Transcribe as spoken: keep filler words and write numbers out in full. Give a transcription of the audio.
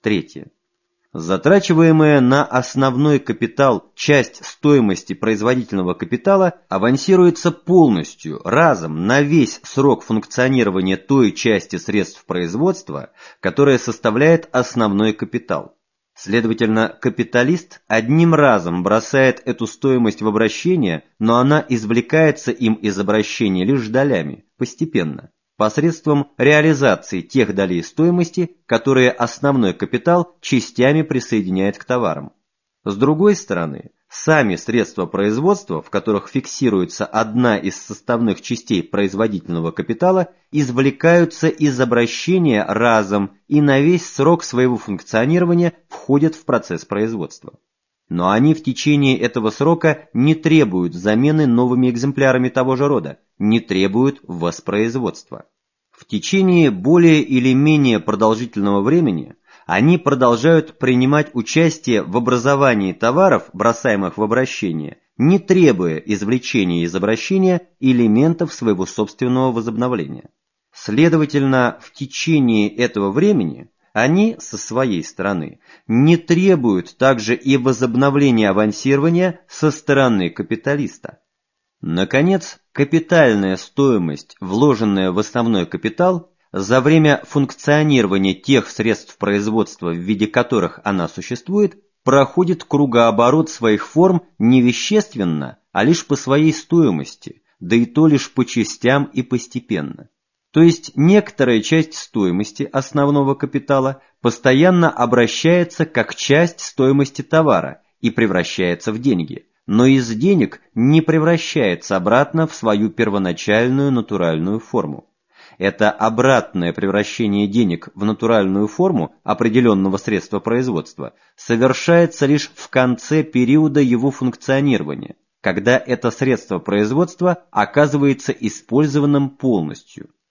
Третье. Затрачиваемая на основной капитал часть стоимости производительного капитала авансируется полностью, разом, на весь срок функционирования той части средств производства, которая составляет основной капитал. Следовательно, капиталист одним разом бросает эту стоимость в обращение, но она извлекается им из обращения лишь долями, постепенно, посредством реализации тех долей стоимости, которые основной капитал частями присоединяет к товарам. С другой стороны, сами средства производства, в которых фиксируется одна из составных частей производительного капитала, извлекаются из обращения разом и на весь срок своего функционирования входят в процесс производства. Но они в течение этого срока не требуют замены новыми экземплярами того же рода, не требуют воспроизводства. В течение более или менее продолжительного времени они продолжают принимать участие в образовании товаров, бросаемых в обращение, не требуя извлечения из обращения элементов своего собственного возобновления. Следовательно, в течение этого времени они, со своей стороны, не требуют также и возобновления авансирования со стороны капиталиста. Наконец, капитальная стоимость, вложенная в основной капитал, за время функционирования тех средств производства, в виде которых она существует, проходит кругооборот своих форм не вещественно, а лишь по своей стоимости, да и то лишь по частям и постепенно. То есть некоторая часть стоимости основного капитала постоянно обращается как часть стоимости товара и превращается в деньги, но из денег не превращается обратно в свою первоначальную натуральную форму. Это обратное превращение денег в натуральную форму определенного средства производства совершается лишь в конце периода его функционирования, когда это средство производства оказывается использованным полностью.